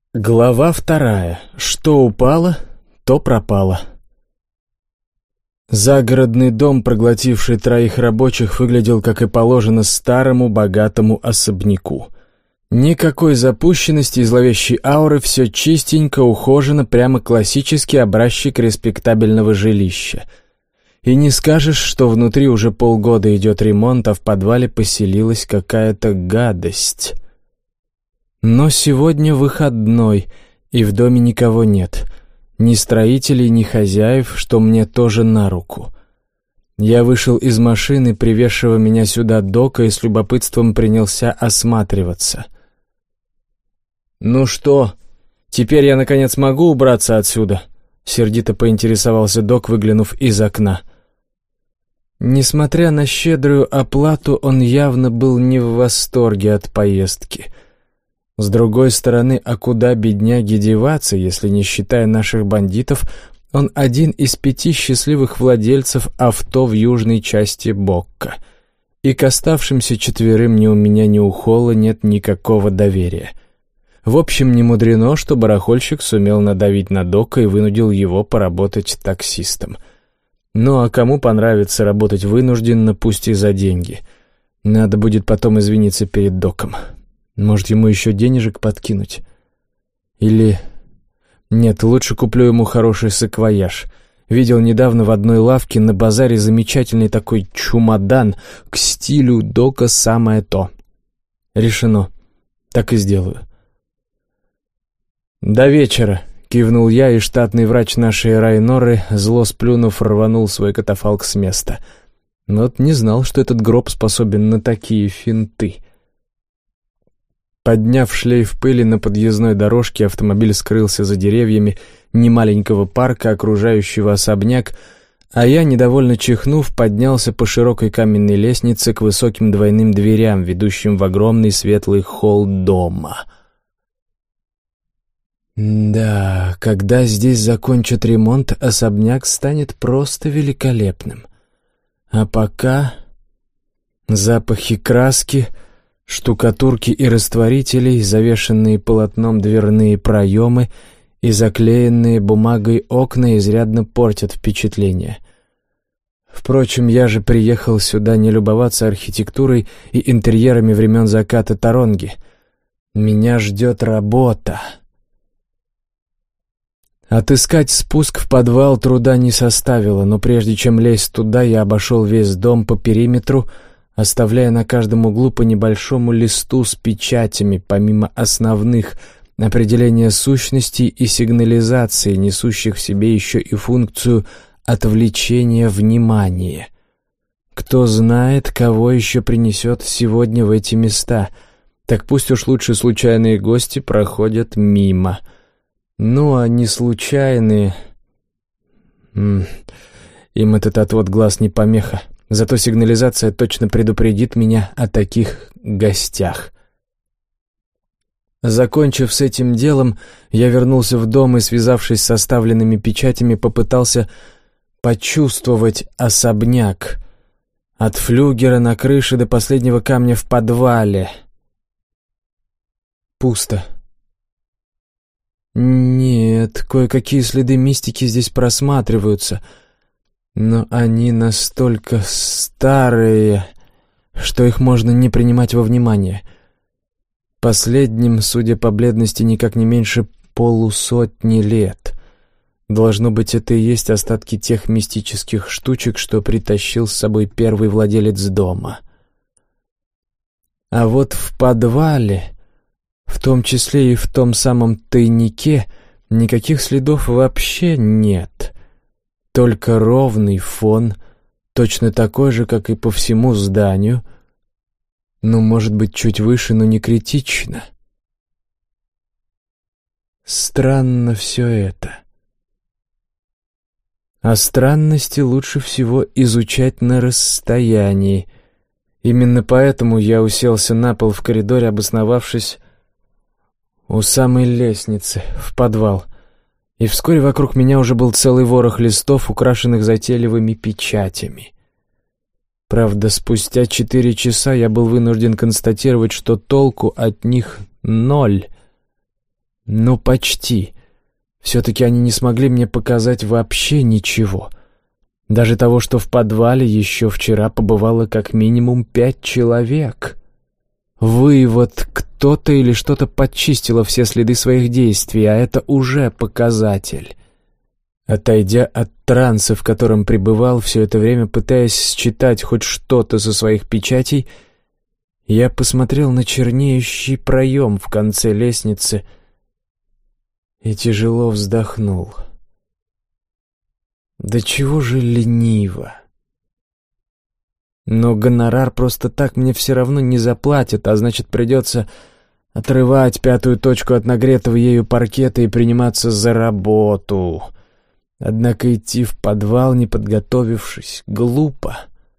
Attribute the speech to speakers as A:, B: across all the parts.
A: Глава 2. Что упало, то пропало. Загородный дом, проглотивший 3 рабочих, выглядел, как и положено, старому богатому особняку. Никакой запущенности и зловещей ауры, все чистенько, ухожено, прямо классический образчик респектабельного жилища. И не скажешь, что внутри уже полгода идет ремонт, а в подвале поселилась какая-то гадость. Но сегодня выходной, и в доме никого нет. Ни строителей, ни хозяев, что мне тоже на руку. Я вышел из машины, привезшего меня сюда дока, и с любопытством принялся осматриваться. «Ну что, теперь я, наконец, могу убраться отсюда?» — сердито поинтересовался док, выглянув из окна. Несмотря на щедрую оплату, он явно был не в восторге от поездки. С другой стороны, а куда бедняге деваться, если, не считая наших бандитов, он один из 5 счастливых владельцев авто в южной части Бокка. И к оставшимся 4 ни у меня, ни у Холла нет никакого доверия. В общем, не мудрено, что барахольщик сумел надавить на дока и вынудил его поработать таксистом. Ну а кому понравится работать вынужденно, пусть и за деньги? Надо будет потом извиниться перед доком. Может, ему еще денежек подкинуть? Или... Нет, лучше куплю ему хороший саквояж. Видел недавно в одной лавке на базаре замечательный такой чемодан к стилю дока, самое то. Решено. Так и сделаю. «До вечера», — кивнул я, и штатный врач нашей Райноры, зло сплюнув, рванул свой катафалк с места. Вот не знал, что этот гроб способен на такие финты. Подняв шлейф пыли на подъездной дорожке, автомобиль скрылся за деревьями немаленького парка, окружающего особняк, а я, недовольно чихнув, поднялся по широкой каменной лестнице к высоким двойным дверям, ведущим в огромный светлый холл дома. Да, когда здесь закончат ремонт, особняк станет просто великолепным. А пока запахи краски, штукатурки и растворителей, завешенные полотном дверные проемы и заклеенные бумагой окна изрядно портят впечатление. Впрочем, я же приехал сюда не любоваться архитектурой и интерьерами времен заката Таронги. Меня ждет работа. Отыскать спуск в подвал труда не составило, но прежде чем лезть туда, я обошел весь дом по периметру, оставляя на каждом углу по небольшому листу с печатями, помимо основных определения сущностей и сигнализации, несущих в себе еще и функцию отвлечения внимания. Кто знает, кого еще принесет сегодня в эти места, так пусть уж лучше случайные гости проходят мимо. Ну, а не случайные... Им этот отвод глаз не помеха. Зато сигнализация точно предупредит меня о таких гостях. Закончив с этим делом, я вернулся в дом и, связавшись с оставленными печатями, попытался почувствовать особняк. От флюгера на крыше до последнего камня в подвале. Пусто. Нет, кое-какие следы мистики здесь просматриваются, но они настолько старые, что их можно не принимать во внимание. Последним, судя по бледности, никак не меньше 50 лет. Должно быть, это и есть остатки тех мистических штучек, что притащил с собой первый владелец дома. А вот в подвале, в том числе и в том самом тайнике, никаких следов вообще нет. Только ровный фон, точно такой же, как и по всему зданию, но, может быть, чуть выше, но не критично. Странно все это. А странности лучше всего изучать на расстоянии. Именно поэтому я уселся на пол в коридоре, обосновавшись у самой лестницы, в подвал. И вскоре вокруг меня уже был целый ворох листов, украшенных затейливыми печатями. Правда, спустя 4 часа я был вынужден констатировать, что толку от них 0. Ну, почти. Все-таки они не смогли мне показать вообще ничего. Даже того, что в подвале еще вчера побывало как минимум 5 человек. Вывод: кто-то или что-то подчистило все следы своих действий, а это уже показатель. Отойдя от транса, в котором пребывал все это время, пытаясь считать хоть что-то со своих печатей, я посмотрел на чернеющий проем в конце лестницы и тяжело вздохнул. Да чего же лениво. Но гонорар просто так мне все равно не заплатят, а значит, придется отрывать 5-ю точку от нагретого ею паркета и приниматься за работу. Однако идти в подвал, не подготовившись, глупо.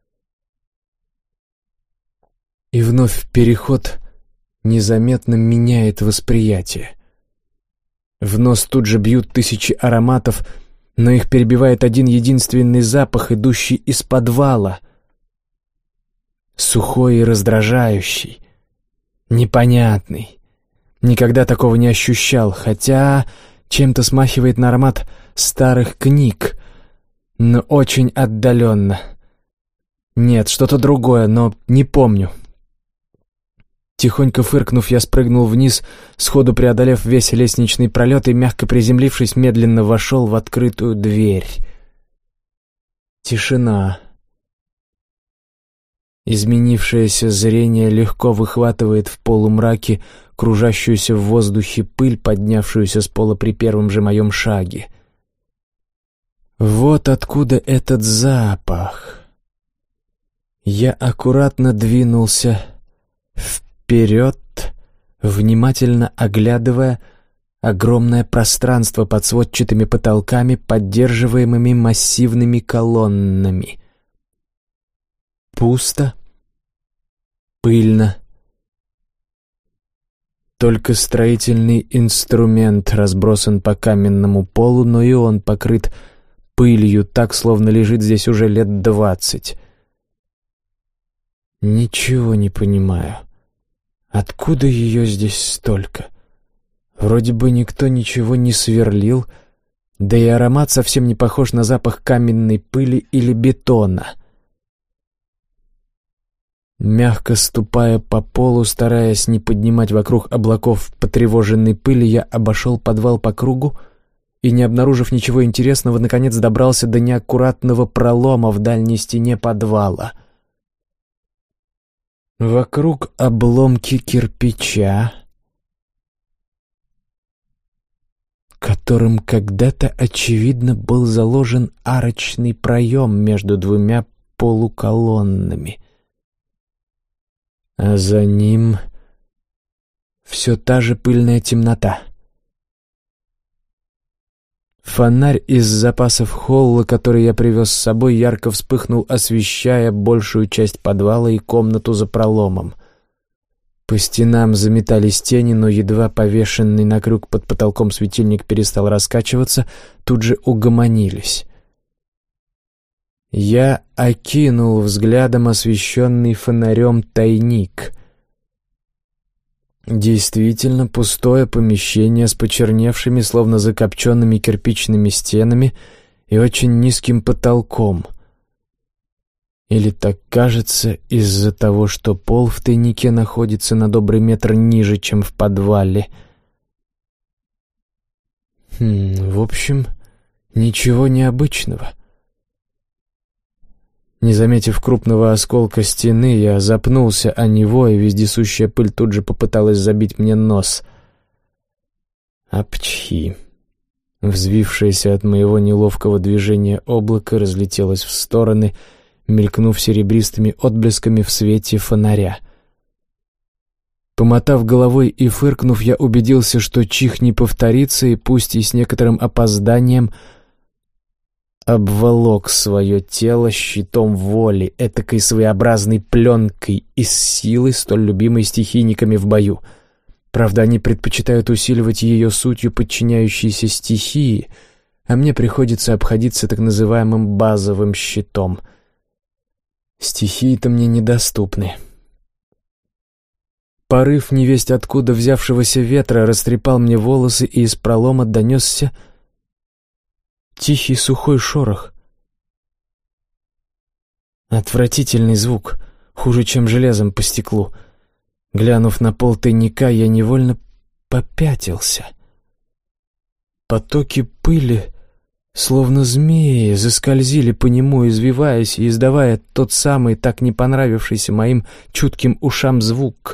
A: И вновь переход незаметно меняет восприятие. В нос тут же бьют тысячи ароматов, но их перебивает один единственный запах, идущий из подвала. Сухой и раздражающий, непонятный. Никогда такого не ощущал, хотя чем-то смахивает на аромат старых книг, но очень отдаленно. Нет, что-то другое, но не помню. Тихонько фыркнув, я спрыгнул вниз, сходу преодолев весь лестничный пролет и, мягко приземлившись, медленно вошел в открытую дверь. Тишина. Изменившееся зрение легко выхватывает в полумраке кружащуюся в воздухе пыль, поднявшуюся с пола при первом же моем шаге. Вот откуда этот запах. Я аккуратно двинулся вперед, внимательно оглядывая огромное пространство под сводчатыми потолками, поддерживаемыми массивными колоннами. Пусто, пыльно. Только строительный инструмент разбросан по каменному полу, но и он покрыт пылью, так, словно лежит здесь уже лет 20. Ничего не понимаю. Откуда ее здесь столько? Вроде бы никто ничего не сверлил, да и аромат совсем не похож на запах каменной пыли или бетона. Мягко ступая по полу, стараясь не поднимать вокруг облаков потревоженной пыли, я обошел подвал по кругу и, не обнаружив ничего интересного, наконец добрался до неаккуратного пролома в дальней стене подвала. Вокруг обломки кирпича, которым когда-то, очевидно, был заложен арочный проем между двумя полуколоннами. А за ним все та же пыльная темнота. Фонарь из запасов холла, который я привез с собой, ярко вспыхнул, освещая большую часть подвала и комнату за проломом. По стенам заметались тени, но едва повешенный на крюк под потолком светильник перестал раскачиваться, тут же угомонились. Я окинул взглядом освещенный фонарем тайник. Действительно пустое помещение с почерневшими, словно закопченными кирпичными стенами и очень низким потолком. Или так кажется из-за того, что пол в тайнике находится на добрый метр ниже, чем в подвале. В общем, ничего необычного. Не заметив крупного осколка стены, я запнулся о него, и вездесущая пыль тут же попыталась забить мне нос. Апчхи! Взвившееся от моего неловкого движения облако разлетелось в стороны, мелькнув серебристыми отблесками в свете фонаря. Помотав головой и фыркнув, я убедился, что чих не повторится, и пусть и с некоторым опозданием обволок свое тело щитом воли, этакой своеобразной пленкой из силы, столь любимой стихийниками в бою. Правда, они предпочитают усиливать ее сутью подчиняющейся стихии, а мне приходится обходиться так называемым базовым щитом. Стихии-то мне недоступны. Порыв невесть откуда взявшегося ветра растрепал мне волосы, и из пролома донесся тихий сухой шорох. Отвратительный звук, хуже, чем железом по стеклу. Глянув на пол тайника, я невольно попятился. Потоки пыли, словно змеи, заскользили по нему, извиваясь и издавая тот самый, так не понравившийся моим чутким ушам звук.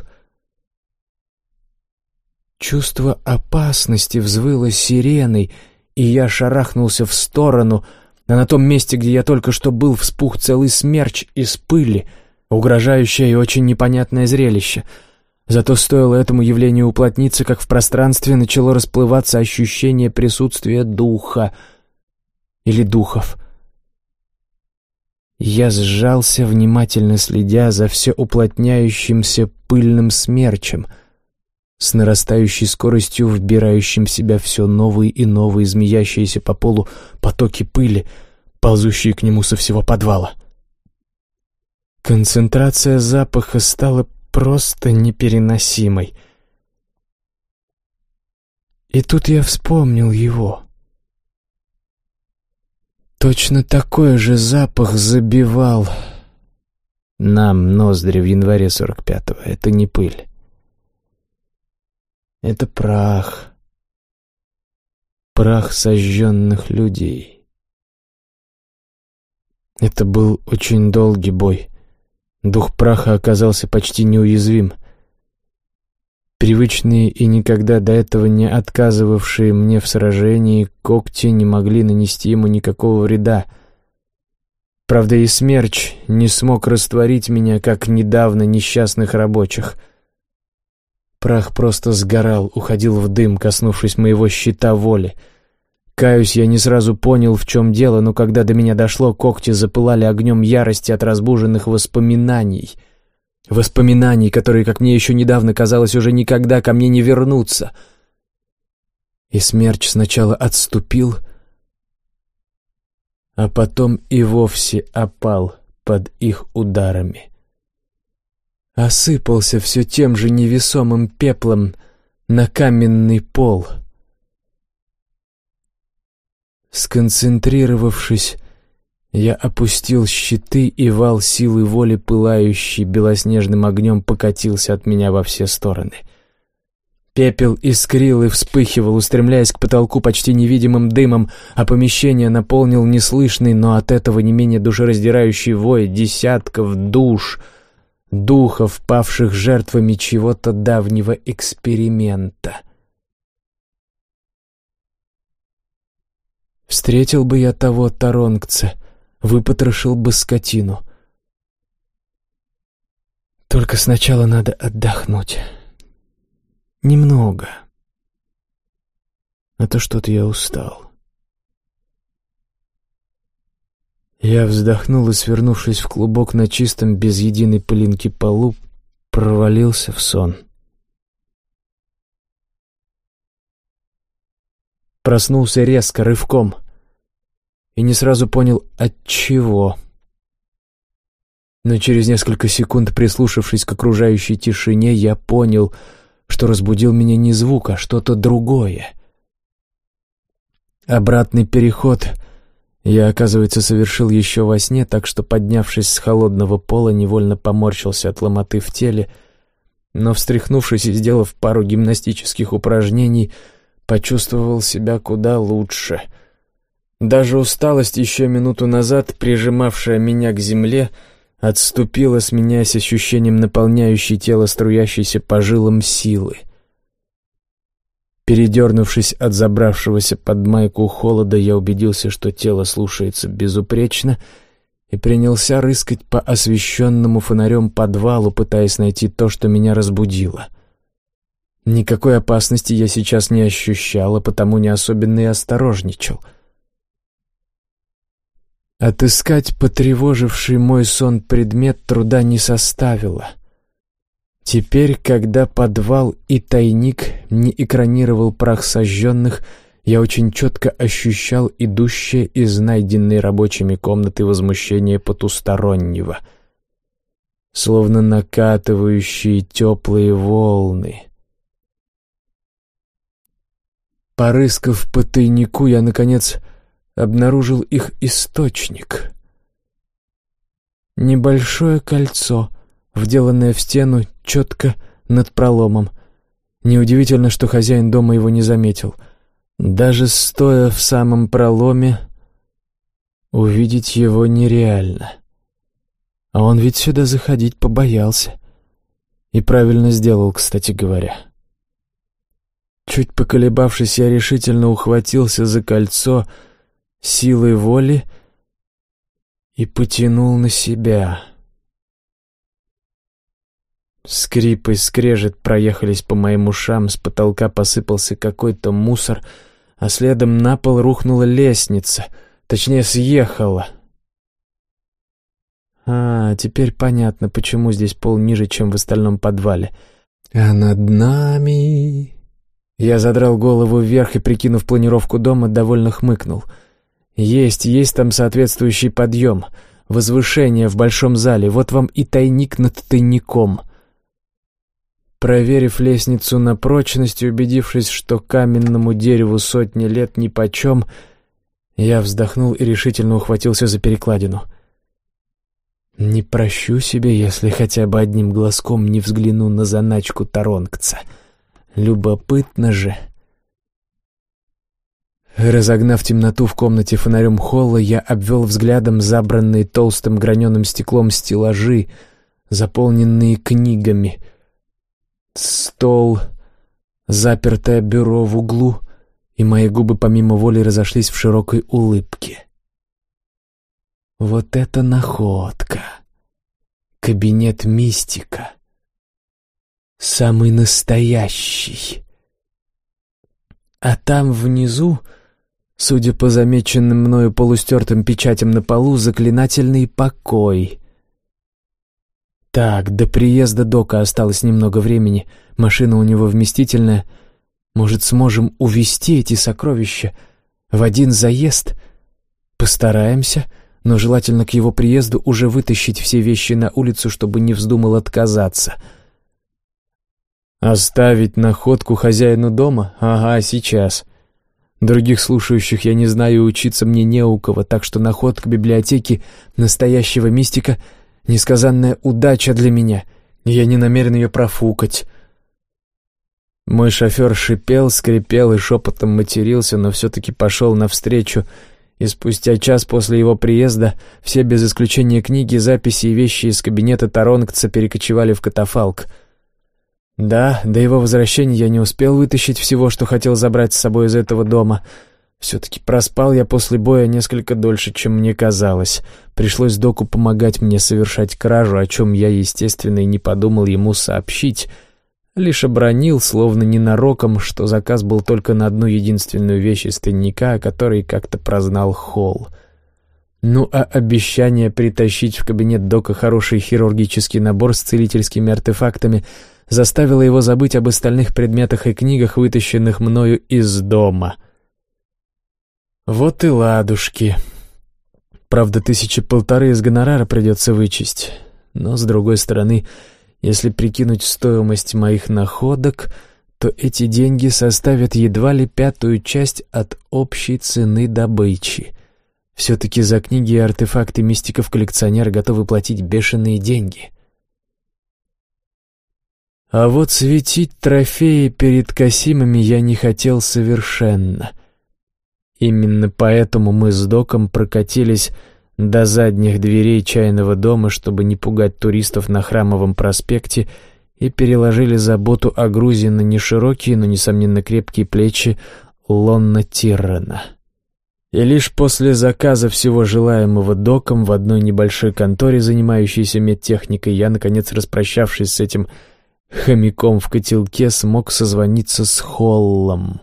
A: Чувство опасности взвыло сиреной, и я шарахнулся в сторону, а на том месте, где я только что был, вспух целый смерч из пыли, угрожающее и очень непонятное зрелище. Зато стоило этому явлению уплотниться, как в пространстве начало расплываться ощущение присутствия духа или духов. Я сжался, внимательно следя за все уплотняющимся пыльным смерчем, с нарастающей скоростью вбирающим в себя все новые и новые змеящиеся по полу потоки пыли, ползущие к нему со всего подвала. Концентрация запаха стала просто непереносимой. И тут я вспомнил его. Точно такой же запах забивал нам ноздри в январе 45-го. Это не пыль. Это прах. Прах сожженных людей. Это был очень долгий бой. Дух праха оказался почти неуязвим. Привычные и никогда до этого не отказывавшие мне в сражении когти не могли нанести ему никакого вреда. Правда, и смерч не смог растворить меня, как недавно несчастных рабочих. Прах просто сгорал, уходил в дым, коснувшись моего щита воли. Каюсь, я не сразу понял, в чем дело, но когда до меня дошло, когти запылали огнем ярости от разбуженных воспоминаний. Воспоминаний, которые, как мне еще недавно казалось, уже никогда ко мне не вернутся. И смерч сначала отступил, а потом и вовсе опал под их ударами. Осыпался все тем же невесомым пеплом на каменный пол. Сконцентрировавшись, я опустил щиты, и вал силы воли, пылающий белоснежным огнем, покатился от меня во все стороны. Пепел искрил и вспыхивал, устремляясь к потолку почти невидимым дымом, а помещение наполнил неслышный, но от этого не менее душераздирающий вой десятков душ, духов, павших жертвами чего-то давнего эксперимента. Встретил бы я того таронгца, выпотрошил бы скотину. Только сначала надо отдохнуть. Немного. А то что-то я устал. Я вздохнул и, свернувшись в клубок на чистом, без единой пылинки полу, провалился в сон. Проснулся резко, рывком, и не сразу понял, отчего. Но через несколько секунд, прислушавшись к окружающей тишине, я понял, что разбудил меня не звук, а что-то другое. Обратный переход я, оказывается, совершил еще во сне, так что, поднявшись с холодного пола, невольно поморщился от ломоты в теле, но, встряхнувшись и сделав пару гимнастических упражнений, почувствовал себя куда лучше. Даже усталость, еще минуту назад прижимавшая меня к земле, отступила, сменяясь ощущением наполняющей тело струящейся по жилам силы. Передернувшись от забравшегося под майку холода, я убедился, что тело слушается безупречно, и принялся рыскать по освещенному фонарем подвалу, пытаясь найти то, что меня разбудило. Никакой опасности я сейчас не ощущал, а потому не особенно и осторожничал. Отыскать потревоживший мой сон предмет труда не составило. Теперь, когда подвал и тайник не экранировал прах сожженных, я очень четко ощущал идущее из найденной рабочими комнаты возмущение потустороннего. словно накатывающие теплые волны. Порыскав по тайнику, я, наконец, обнаружил их источник. Небольшое кольцо, вделанное в стену четко над проломом. Неудивительно, что хозяин дома его не заметил. Даже стоя в самом проломе, увидеть его нереально. А он ведь сюда заходить побоялся. И правильно сделал, кстати говоря. Чуть поколебавшись, я решительно ухватился за кольцо силой воли и потянул на себя. Скрип и скрежет проехались по моим ушам, с потолка посыпался какой-то мусор, а следом на пол рухнула лестница, точнее, съехала. Теперь понятно, почему здесь пол ниже, чем в остальном подвале. А над нами... Я задрал голову вверх и, прикинув планировку дома, довольно хмыкнул. Есть там соответствующий подъем, возвышение в большом зале, вот вам и тайник над тайником. Проверив лестницу на прочность и убедившись, что каменному дереву сотни лет нипочем, я вздохнул и решительно ухватился за перекладину. Не прощу себе, если хотя бы одним глазком не взгляну на заначку Таронкца. Любопытно же. Разогнав темноту в комнате фонарем холла, я обвел взглядом забранные толстым граненым стеклом стеллажи, заполненные книгами, стол, запертое бюро в углу, и мои губы помимо воли разошлись в широкой улыбке. Вот это находка! Кабинет мистика. Самый настоящий. А там внизу, судя по замеченным мною полустертым печатям на полу, заклинательный покой. Так, до приезда Дока осталось немного времени, машина у него вместительная. Может, сможем увезти эти сокровища в один заезд? Постараемся, но желательно к его приезду уже вытащить все вещи на улицу, чтобы не вздумал отказаться. Оставить находку хозяину дома? Ага, сейчас. Других слушающих я не знаю, учиться мне не у кого, так что находка библиотеки настоящего мистика — несказанная удача для меня, и я не намерен ее профукать. Мой шофер шипел, скрипел и шепотом матерился, но все-таки пошел навстречу, и спустя час после его приезда все без исключения книги, записи и вещи из кабинета Таронкца перекочевали в катафалк. Да, до его возвращения я не успел вытащить всего, что хотел забрать с собой из этого дома. Все-таки проспал я после боя несколько дольше, чем мне казалось. Пришлось Доку помогать мне совершать кражу, о чем я, естественно, и не подумал ему сообщить. Лишь обронил, словно ненароком, что заказ был только на одну единственную вещь из тайника, о которой как-то прознал Холл. Ну а обещание притащить в кабинет Дока хороший хирургический набор с целительскими артефактами заставило его забыть об остальных предметах и книгах, вытащенных мною из дома. Вот и ладушки. Правда, 1,5 из гонорара придется вычесть. Но, с другой стороны, если прикинуть стоимость моих находок, то эти деньги составят едва ли 1/5 часть от общей цены добычи. Все-таки за книги и артефакты мистиков-коллекционеры готовы платить бешеные деньги. А вот светить трофеи перед Касимами я не хотел совершенно. Именно поэтому мы с Доком прокатились до задних дверей чайного дома, чтобы не пугать туристов на Храмовом проспекте, и переложили заботу о грузе на неширокие, но, несомненно, крепкие плечи Лонна Тиррена. И лишь после заказа всего желаемого Доком в одной небольшой конторе, занимающейся медтехникой, я, наконец, распрощавшись с этим хомяком в котелке, смог созвониться с Холлом.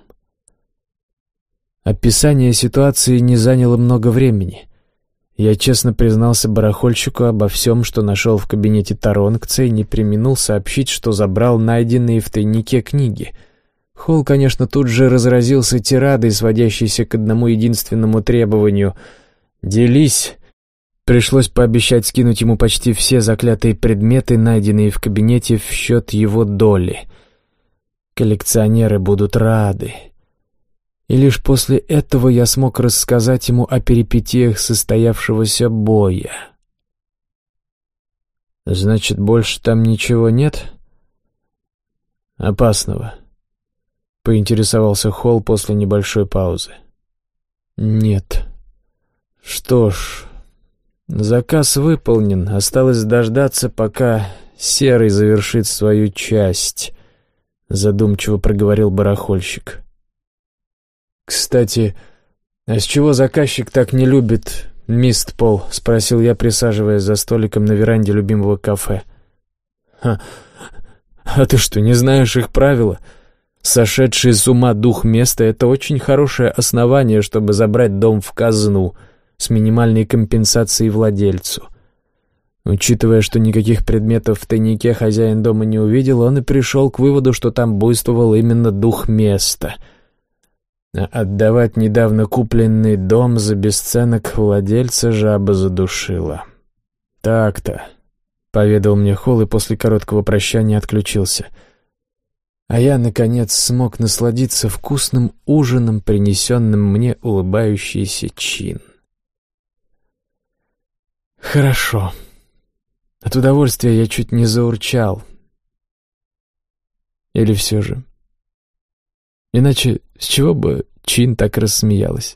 A: Описание ситуации не заняло много времени. Я честно признался барахольщику обо всем, что нашел в кабинете Таронкца, и не преминул сообщить, что забрал найденные в тайнике книги. Холл, конечно, тут же разразился тирадой, сводящейся к одному единственному требованию: «Делись Пришлось пообещать скинуть ему почти все заклятые предметы, найденные в кабинете, в счет его доли. Коллекционеры будут рады. И лишь после этого я смог рассказать ему о перипетиях состоявшегося боя. «Значит, больше там ничего нет? Опасного?» — поинтересовался Холл после небольшой паузы. «Нет». «Что ж, заказ выполнен. Осталось дождаться, пока Серый завершит свою часть», — задумчиво проговорил барахольщик. «Кстати, а с чего заказчик так не любит Мистпол?» — спросил я, присаживаясь за столиком на веранде любимого кафе. «А ты что, не знаешь их правила? Сошедший с ума дух места — это очень хорошее основание, чтобы забрать дом в казну с минимальной компенсацией владельцу. Учитывая, что никаких предметов в тайнике хозяин дома не увидел, он и пришел к выводу, что там буйствовал именно дух места. А отдавать недавно купленный дом за бесценок владельца жаба задушила. «Так-то», — поведал мне Холл и после короткого прощания отключился. А я, наконец, смог насладиться вкусным ужином, принесенным мне улыбающийся Чин. Хорошо. От удовольствия я чуть не заурчал. Или все же? Иначе с чего бы Чин так рассмеялась?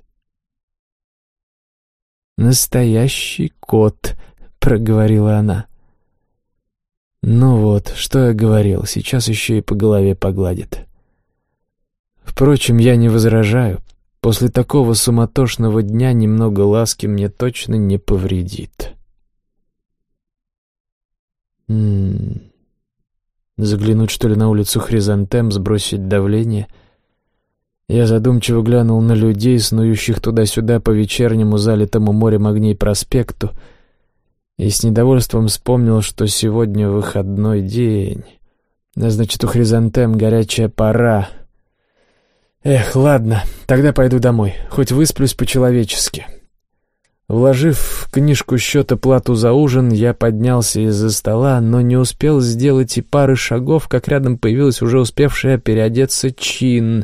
A: «Настоящий кот», — проговорила она. Ну вот, что я говорил, сейчас еще и по голове погладит. Впрочем, я не возражаю. После такого суматошного дня немного ласки мне точно не повредит. Заглянуть, что ли, на улицу Хризантем, сбросить давление? Я задумчиво глянул на людей, снующих туда-сюда по вечернему залитому морем огней проспекту, и с недовольством вспомнил, что сегодня выходной день. Значит, у Хризантем горячая пора. Эх, ладно, тогда пойду домой, хоть высплюсь по-человечески. Вложив в книжку счета плату за ужин, я поднялся из-за стола, но не успел сделать и пары шагов, как рядом появилась уже успевшая переодеться Чин.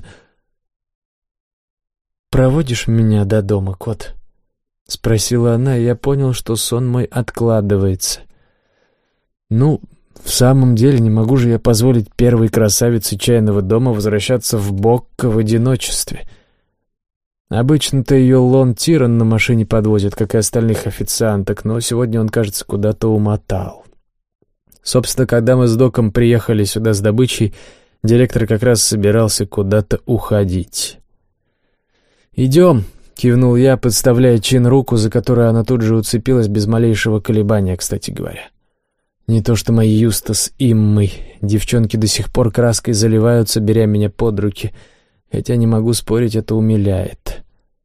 A: «Проводишь меня до дома, кот?» — спросила она, и я понял, что сон мой откладывается. «Ну, в самом деле, не могу же я позволить первой красавице чайного дома возвращаться в Бокко в одиночестве. Обычно-то ее Лон Тиран на машине подвозит, как и остальных официанток, но сегодня он, кажется, куда-то умотал. Собственно, когда мы с Доком приехали сюда с добычей, директор как раз собирался куда-то уходить. «Идем», — кивнул я, подставляя Чин руку, за которую она тут же уцепилась без малейшего колебания, кстати говоря. Не то что мои Юстас и Иммы. Девчонки до сих пор краской заливаются, беря меня под руки, хотя не могу спорить, это умиляет.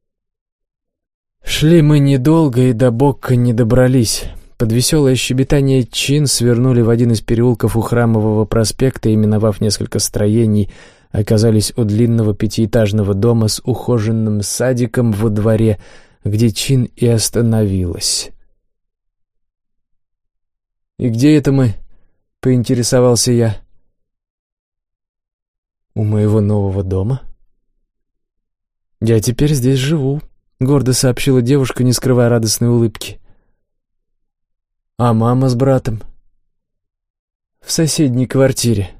A: Шли мы недолго и до Бокко не добрались. Под веселое щебетание Чин свернули в один из переулков у Храмового проспекта и, миновав несколько строений, оказались у длинного пятиэтажного дома с ухоженным садиком во дворе, где Чин и остановилась. «И где это мы?» — поинтересовался я. «У моего нового дома». «Я теперь здесь живу», — гордо сообщила девушка, не скрывая радостной улыбки. «А мама с братом?» «В соседней квартире».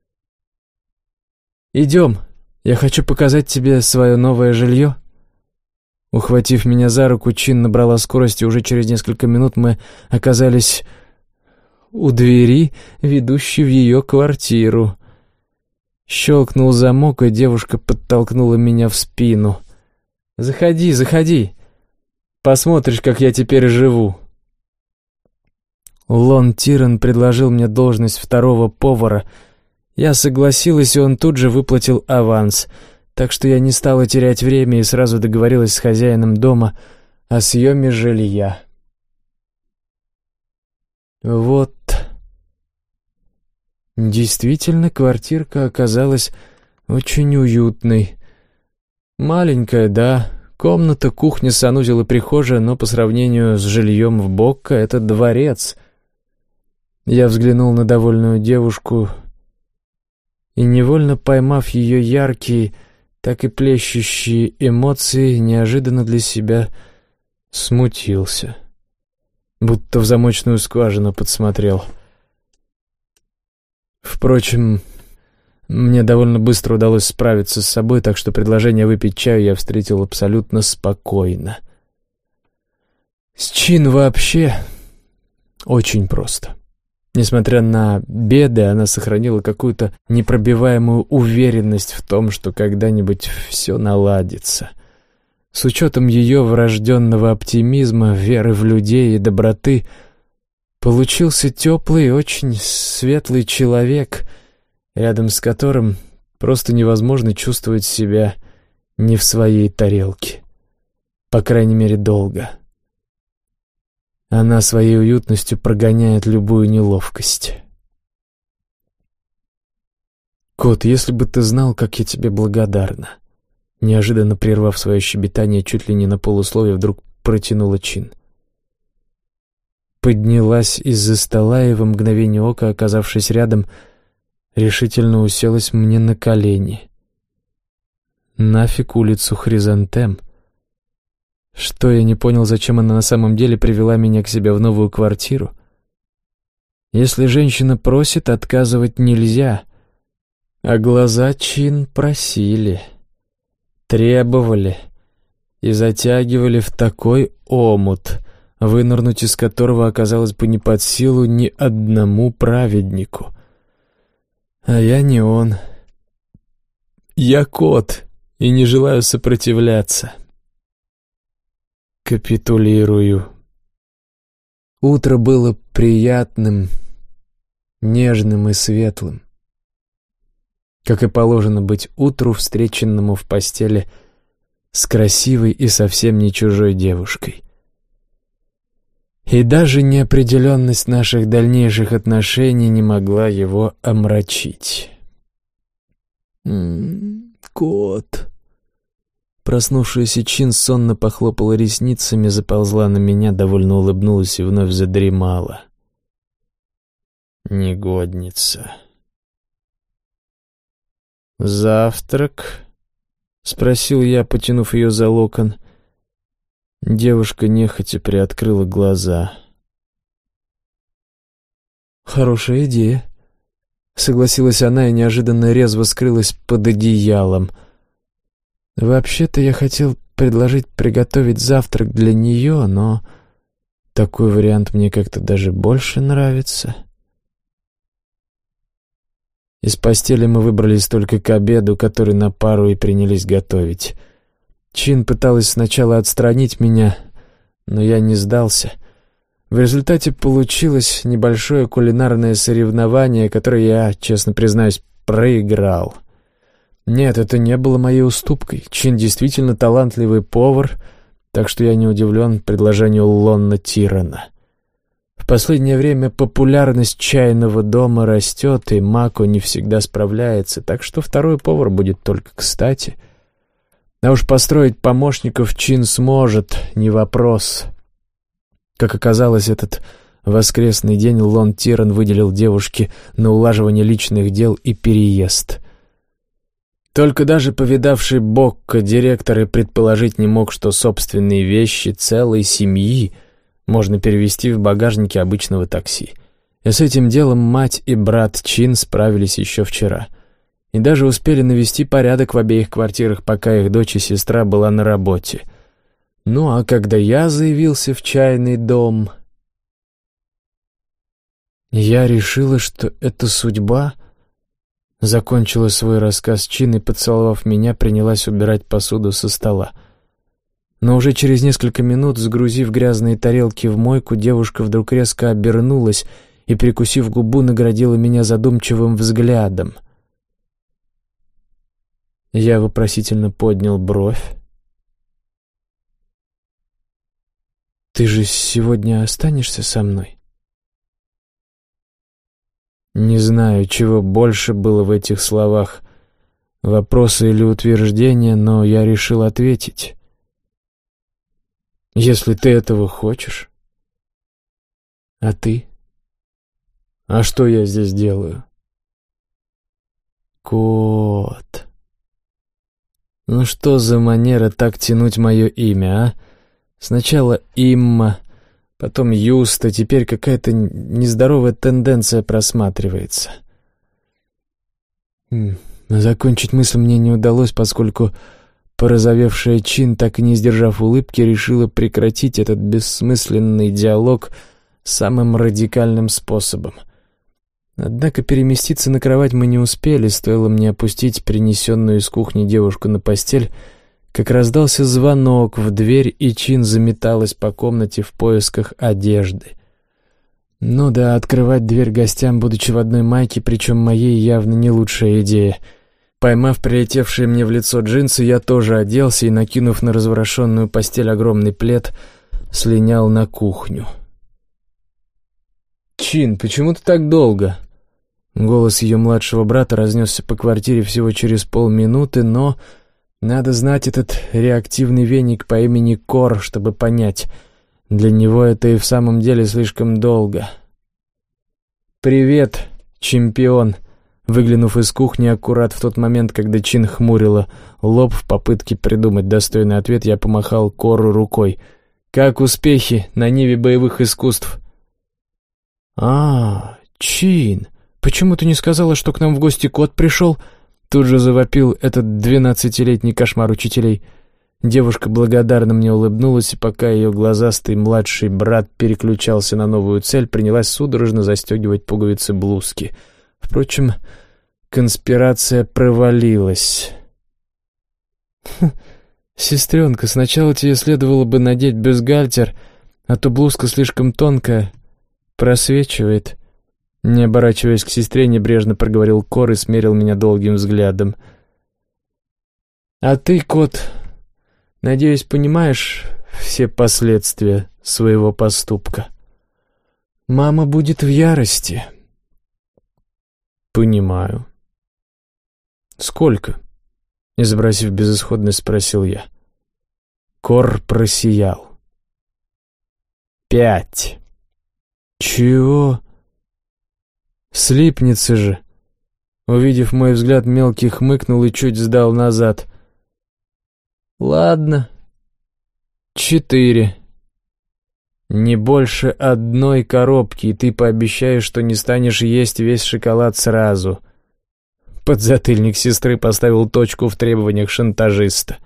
A: «Идем, я хочу показать тебе свое новое жилье». Ухватив меня за руку, Чин набрала скорость, и уже через несколько минут мы оказались у двери, ведущей в ее квартиру. Щелкнул замок, и девушка подтолкнула меня в спину. «Заходи, заходи. Посмотришь, как я теперь живу». Лон Тиран предложил мне должность второго повара. Я согласилась, и он тут же выплатил аванс, так что я не стала терять время и сразу договорилась с хозяином дома о съеме жилья. Вот. Действительно, квартирка оказалась очень уютной. Маленькая, да, Комната, кухня, санузел и прихожая, но по сравнению с жильем в Бокко это дворец. Я взглянул на довольную девушку и, невольно поймав ее яркие, так и плещущие эмоции, неожиданно для себя смутился. Будто в замочную скважину подсмотрел. Впрочем, мне довольно быстро удалось справиться с собой, так что предложение выпить чаю я встретил абсолютно спокойно. С Чин вообще очень просто. Несмотря на беды, она сохранила какую-то непробиваемую уверенность в том, что когда-нибудь все наладится. С учетом ее врожденного оптимизма, веры в людей и доброты, получился теплый и очень светлый человек, рядом с которым просто невозможно чувствовать себя не в своей тарелке. По крайней мере, долго. Она своей уютностью прогоняет любую неловкость. «Кот, если бы ты знал, как я тебе благодарна!» Неожиданно прервав свое щебетание чуть ли не на полусловие, вдруг протянула Чин. Поднялась из-за стола и в мгновение ока, оказавшись рядом, решительно уселась мне на колени. Нафиг улицу Хризантем. Что, я не понял, зачем она на самом деле привела меня к себе в новую квартиру? Если женщина просит, отказывать нельзя. А глаза Чин просили, требовали и затягивали в такой омут, вынырнуть из которого оказалось бы не под силу ни одному праведнику. А я не он. Я кот и не желаю сопротивляться. Капитулирую. Утро было приятным, нежным и светлым. Как и положено быть утру, встреченному в постели с красивой и совсем не чужой девушкой. И даже неопределенность наших дальнейших отношений не могла его омрачить. Кот. Проснувшаяся Чин сонно похлопала ресницами, заползла на меня, довольно улыбнулась и вновь задремала. Негодница. «Завтрак?» — спросил я, потянув ее за локон. Девушка нехотя приоткрыла глаза. «Хорошая идея», — согласилась она и неожиданно резво скрылась под одеялом. «Вообще-то я хотел предложить приготовить завтрак для нее, но такой вариант мне как-то даже больше нравится». Из постели мы выбрались только к обеду, который на пару и принялись готовить. Чин пыталась сначала отстранить меня, но я не сдался. В результате получилось небольшое кулинарное соревнование, которое я, честно признаюсь, проиграл. Нет, это не было моей уступкой. Чин действительно талантливый повар, так что я не удивлен предложению Лонна Тирана. В последнее время популярность чайного дома растет, и Мако не всегда справляется, так что второй повар будет только кстати. А уж построить помощников Чин сможет, не вопрос. Как оказалось, этот воскресный день Лон Тиран выделил девушке на улаживание личных дел и переезд. Только даже повидавший Бокко директор и предположить не мог, что собственные вещи целой семьи можно перевезти в багажнике обычного такси. И с этим делом мать и брат Чин справились еще вчера. И даже успели навести порядок в обеих квартирах, пока их дочь и сестра была на работе. Ну а когда я заявился в чайный дом, я решила, что это судьба. Закончила свой рассказ Чин и, поцеловав меня, принялась убирать посуду со стола. Но уже через несколько минут, сгрузив грязные тарелки в мойку, девушка вдруг резко обернулась и, прикусив губу, наградила меня задумчивым взглядом. Я вопросительно поднял бровь. «Ты же сегодня останешься со мной?» Не знаю, чего больше было в этих словах, вопросы или утверждения, но я решил ответить. Если ты этого хочешь. А ты? А что я здесь делаю? Кот. Ну что за манера так тянуть мое имя, а? Сначала Имма, потом Юста, теперь какая-то нездоровая тенденция просматривается. Закончить мысль мне не удалось, поскольку порозовевшая Чин, так и не сдержав улыбки, решила прекратить этот бессмысленный диалог самым радикальным способом. Однако переместиться на кровать мы не успели, стоило мне опустить принесенную из кухни девушку на постель, как раздался звонок в дверь, и Чин заметалась по комнате в поисках одежды. Ну да, открывать дверь гостям, будучи в одной майке, причем моей, явно не лучшая идея. Поймав прилетевшие мне в лицо джинсы, я тоже оделся и, накинув на разворошенную постель огромный плед, слинял на кухню. «Чин, почему ты так долго?» Голос ее младшего брата разнесся по квартире всего через полминуты, но надо знать этот реактивный веник по имени Кор, чтобы понять, для него это и в самом деле слишком долго. «Привет, чемпион!» Выглянув из кухни аккурат в тот момент, когда Чин хмурила лоб в попытке придумать достойный ответ, я помахал Кору рукой. «Как успехи на ниве боевых искусств?» Чин, почему ты не сказала, что к нам в гости кот пришел?» Тут же завопил этот 12-летний кошмар учителей. Девушка благодарно мне улыбнулась, и пока ее глазастый младший брат переключался на новую цель, принялась судорожно застегивать пуговицы блузки. Впрочем, конспирация провалилась. «Сестренка, сначала тебе следовало бы надеть бюстгальтер, а то блузка слишком тонкая, просвечивает». Не оборачиваясь к сестре, небрежно проговорил Кор и смерил меня долгим взглядом. «А ты, кот, надеюсь, понимаешь все последствия своего поступка? Мама будет в ярости». «Понимаю». «Сколько?» — изобразив безысходность, спросил я. Кор просиял. 5. «Чего?» «Слипнется же!» Увидев мой взгляд, мелкий хмыкнул и чуть сдал назад. «Ладно. 4. Не больше одной коробки, и ты пообещаешь, что не станешь есть весь шоколад сразу». Подзатыльник сестры поставил точку в требованиях шантажиста.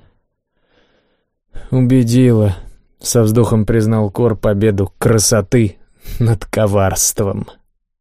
A: «Убедила», — со вздохом признал Кор победу красоты над коварством.